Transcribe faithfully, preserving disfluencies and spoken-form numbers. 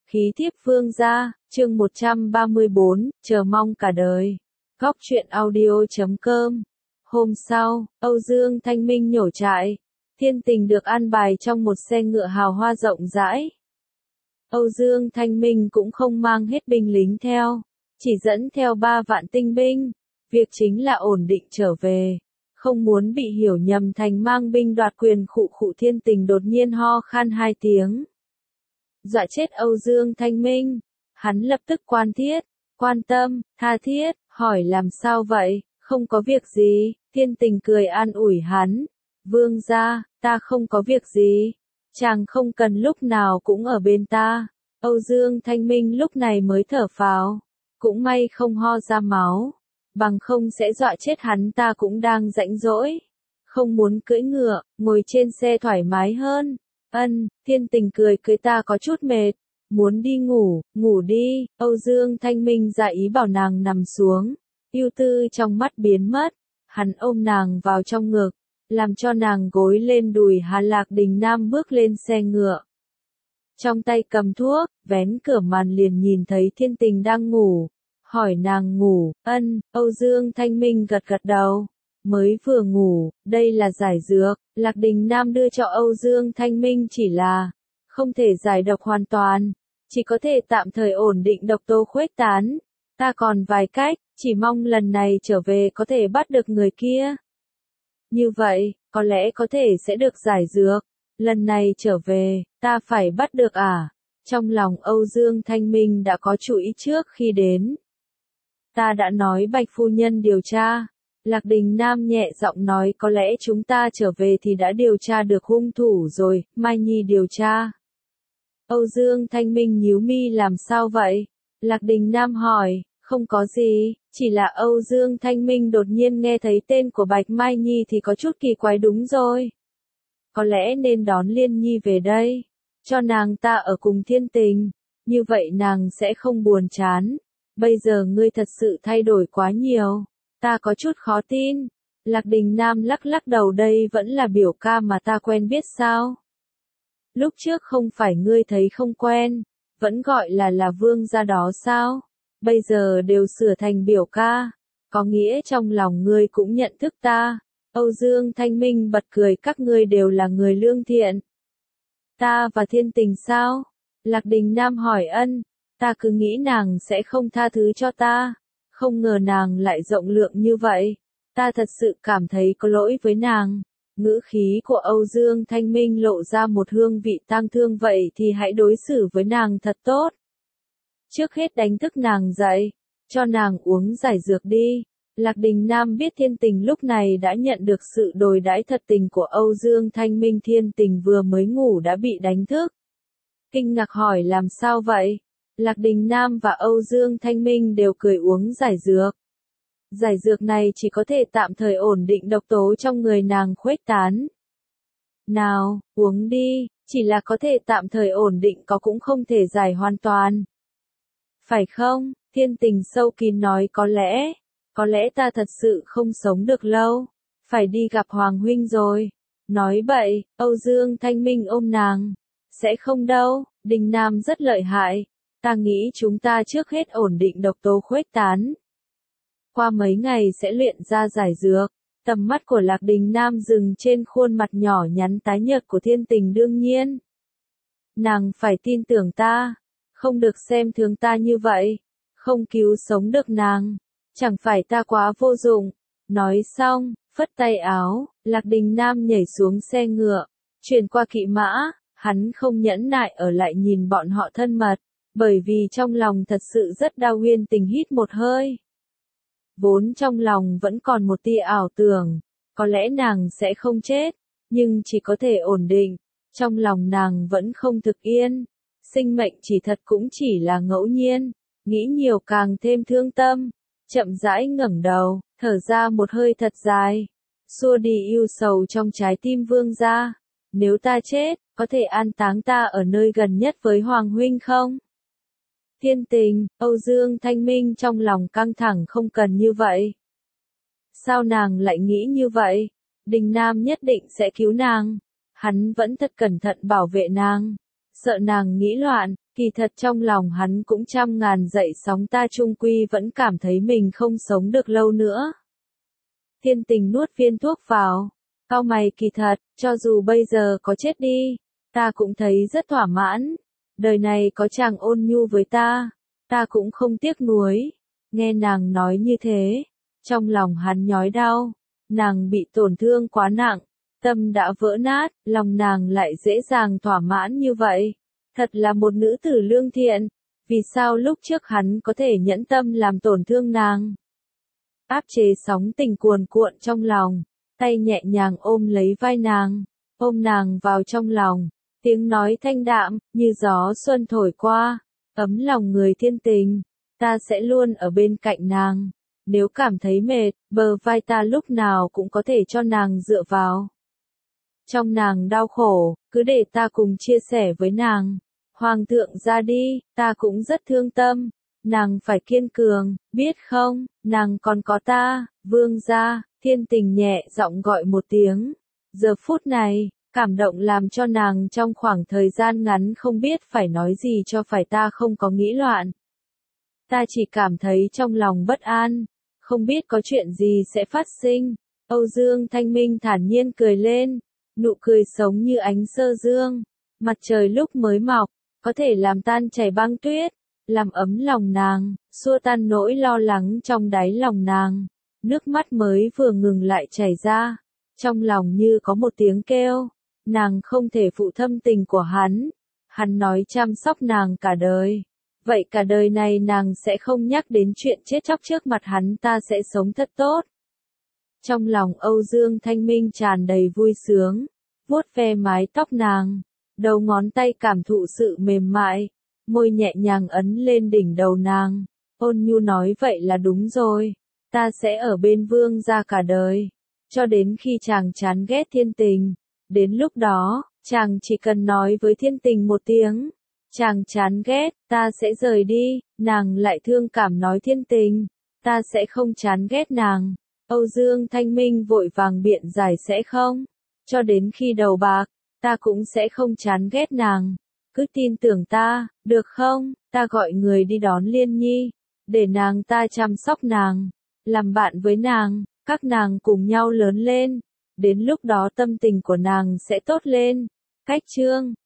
Khí thiếp vương gia, chương một trăm ba mươi bốn, chờ mong cả đời. Góc truyện audio chấm com. Hôm sau, Âu Dương Thanh Minh nhổ trại. Thiên Tình được an bài trong một xe ngựa hào hoa rộng rãi. Âu Dương Thanh Minh cũng không mang hết binh lính theo, chỉ dẫn theo ba vạn tinh binh. Việc chính là ổn định trở về, không muốn bị hiểu nhầm thành mang binh đoạt quyền. Khụ khụ. Thiên Tình đột nhiên ho khan hai tiếng, dọa chết Âu Dương Thanh Minh. Hắn lập tức quan thiết, quan tâm, tha thiết, hỏi làm sao vậy, không có việc gì. Thiên Tình cười an ủi hắn, vương gia, ta không có việc gì, chàng không cần lúc nào cũng ở bên ta. Âu Dương Thanh Minh lúc này mới thở phào, cũng may không ho ra máu, bằng không sẽ dọa chết hắn. Ta cũng đang rãnh rỗi, không muốn cưỡi ngựa, ngồi trên xe thoải mái hơn. Ân, Thiên Tình cười cười, ta có chút mệt, muốn đi ngủ, ngủ đi. Âu Dương Thanh Minh dạ ý bảo nàng nằm xuống, ưu tư trong mắt biến mất, hắn ôm nàng vào trong ngực, làm cho nàng gối lên đùi. Hà Lạc Đình Nam bước lên xe ngựa, trong tay cầm thuốc, vén cửa màn liền nhìn thấy Thiên Tình đang ngủ, hỏi nàng ngủ. Ân, Âu Dương Thanh Minh gật gật đầu. Mới vừa ngủ, đây là giải dược, Lạc Đình Nam đưa cho Âu Dương Thanh Minh, chỉ là không thể giải độc hoàn toàn, chỉ có thể tạm thời ổn định độc tố khuếch tán. Ta còn vài cách, chỉ mong lần này trở về có thể bắt được người kia. Như vậy, có lẽ có thể sẽ được giải dược. Lần này trở về, ta phải bắt được à? Trong lòng Âu Dương Thanh Minh đã có chủ ý trước khi đến. Ta đã nói Bạch phu nhân điều tra. Lạc Đình Nam nhẹ giọng nói, có lẽ chúng ta trở về thì đã điều tra được hung thủ rồi. Mai Nhi điều tra. Âu Dương Thanh Minh nhíu mi, làm sao vậy? Lạc Đình Nam hỏi, không có gì, chỉ là Âu Dương Thanh Minh đột nhiên nghe thấy tên của Bạch Mai Nhi thì có chút kỳ quái. Đúng rồi, có lẽ nên đón Liên Nhi về đây, cho nàng ta ở cùng Thiên Tình, như vậy nàng sẽ không buồn chán. Bây giờ ngươi thật sự thay đổi quá nhiều, ta có chút khó tin. Lạc Đình Nam lắc lắc đầu, đây vẫn là biểu ca mà ta quen biết sao? Lúc trước không phải ngươi thấy không quen, vẫn gọi là là vương gia đó sao? Bây giờ đều sửa thành biểu ca, có nghĩa trong lòng ngươi cũng nhận thức ta. Âu Dương Thanh Minh bật cười, các ngươi đều là người lương thiện. Ta và Thiên Tình sao? Lạc Đình Nam hỏi. Ân, ta cứ nghĩ nàng sẽ không tha thứ cho ta, không ngờ nàng lại rộng lượng như vậy. Ta thật sự cảm thấy có lỗi với nàng. Ngữ khí của Âu Dương Thanh Minh lộ ra một hương vị tang thương, vậy thì hãy đối xử với nàng thật tốt. Trước hết đánh thức nàng dậy, cho nàng uống giải dược đi. Lạc Đình Nam biết Thiên Tình lúc này đã nhận được sự đối đãi thật tình của Âu Dương Thanh Minh. Thiên Tình vừa mới ngủ đã bị đánh thức, kinh ngạc hỏi làm sao vậy? Lạc Đình Nam và Âu Dương Thanh Minh đều cười, uống giải dược. Giải dược này chỉ có thể tạm thời ổn định độc tố trong người nàng khuếch tán. Nào, uống đi, chỉ là có thể tạm thời ổn định, có cũng không thể giải hoàn toàn. Phải không? Thiên Tình sâu kín nói, có lẽ, có lẽ ta thật sự không sống được lâu, phải đi gặp Hoàng huynh rồi. Nói bậy. Âu Dương Thanh Minh ôm nàng. Sẽ không đâu, Đình Nam rất lợi hại. Ta nghĩ chúng ta trước hết ổn định độc tố khuếch tán, qua mấy ngày sẽ luyện ra giải dược. Tầm mắt của Lạc Đình Nam dừng trên khuôn mặt nhỏ nhắn tái nhợt của Thiên Tình. Đương nhiên, nàng phải tin tưởng ta, không được xem thường ta như vậy, không cứu sống được nàng, chẳng phải ta quá vô dụng. Nói xong, phất tay áo, Lạc Đình Nam nhảy xuống xe ngựa, chuyển qua kỵ mã. Hắn không nhẫn nại ở lại nhìn bọn họ thân mật, bởi vì trong lòng thật sự rất đau. Huyên Tình hít một hơi, vốn trong lòng vẫn còn một tia ảo tưởng, có lẽ nàng sẽ không chết, nhưng chỉ có thể ổn định, trong lòng nàng vẫn không thực yên. Sinh mệnh chỉ thật cũng chỉ là ngẫu nhiên, nghĩ nhiều càng thêm thương tâm. Chậm rãi ngẩng đầu, thở ra một hơi thật dài, xua đi ưu sầu trong trái tim vương gia. Nếu ta chết, có thể an táng ta ở nơi gần nhất với Hoàng huynh không? Thiên Tình, Âu Dương Thanh Minh trong lòng căng thẳng, không cần như vậy. Sao nàng lại nghĩ như vậy? Đình Nam nhất định sẽ cứu nàng. Hắn vẫn thật cẩn thận bảo vệ nàng. sợ nàng nghĩ loạn, kỳ thật trong lòng hắn cũng trăm ngàn dậy sóng ta chung quy vẫn cảm thấy mình không sống được lâu nữa. Thiên Tình nuốt viên thuốc vào, cau mày kỳ thật, cho dù bây giờ có chết đi, ta cũng thấy rất thỏa mãn, đời này có chàng ôn nhu với ta, ta cũng không tiếc nuối. Nghe nàng nói như thế, trong lòng hắn nhói đau, nàng bị tổn thương quá nặng, tâm đã vỡ nát, lòng nàng lại dễ dàng thỏa mãn như vậy. Thật là một nữ tử lương thiện, vì sao lúc trước hắn có thể nhẫn tâm làm tổn thương nàng. Áp chế sóng tình cuồn cuộn trong lòng, tay nhẹ nhàng ôm lấy vai nàng, ôm nàng vào trong lòng, tiếng nói thanh đạm, như gió xuân thổi qua, ấm lòng người Thiên Tình, ta sẽ luôn ở bên cạnh nàng. Nếu cảm thấy mệt, bờ vai ta lúc nào cũng có thể cho nàng dựa vào. Trong nàng đau khổ, cứ để ta cùng chia sẻ với nàng. Hoàng thượng ra đi, ta cũng rất thương tâm. Nàng phải kiên cường, biết không, nàng còn có ta, vương gia. Thiên Tình nhẹ giọng gọi một tiếng. Giờ phút này, cảm động làm cho nàng trong khoảng thời gian ngắn không biết phải nói gì cho phải ta không có nghĩ loạn. Ta chỉ cảm thấy trong lòng bất an, không biết có chuyện gì sẽ phát sinh. Âu Dương Thanh Minh thản nhiên cười lên, nụ cười sống như ánh sơ dương. Mặt trời lúc mới mọc, có thể làm tan chảy băng tuyết, làm ấm lòng nàng, xua tan nỗi lo lắng trong đáy lòng nàng. Nước mắt mới vừa ngừng lại chảy ra, trong lòng như có một tiếng kêu, nàng không thể phụ thâm tình của hắn. Hắn nói chăm sóc nàng cả đời. Vậy cả đời này nàng sẽ không nhắc đến chuyện chết chóc trước mặt hắn, ta sẽ sống thật tốt. Trong lòng Âu Dương Thanh Minh tràn đầy vui sướng, vuốt ve mái tóc nàng, đầu ngón tay cảm thụ sự mềm mại, môi nhẹ nhàng ấn lên đỉnh đầu nàng, ôn nhu nói vậy là đúng rồi, ta sẽ ở bên vương gia cả đời, cho đến khi chàng chán ghét Thiên Tình, đến lúc đó, chàng chỉ cần nói với Thiên Tình một tiếng. Chàng chán ghét, ta sẽ rời đi, nàng lại thương cảm nói Thiên Tình, ta sẽ không chán ghét nàng. Âu Dương Thanh Minh vội vàng biện giải sẽ không, cho đến khi đầu bạc, ta cũng sẽ không chán ghét nàng. Cứ tin tưởng ta, được không, ta gọi người đi đón Liên Nhi, để nàng ta chăm sóc nàng, làm bạn với nàng, các nàng cùng nhau lớn lên, đến lúc đó tâm tình của nàng sẽ tốt lên. Cách chương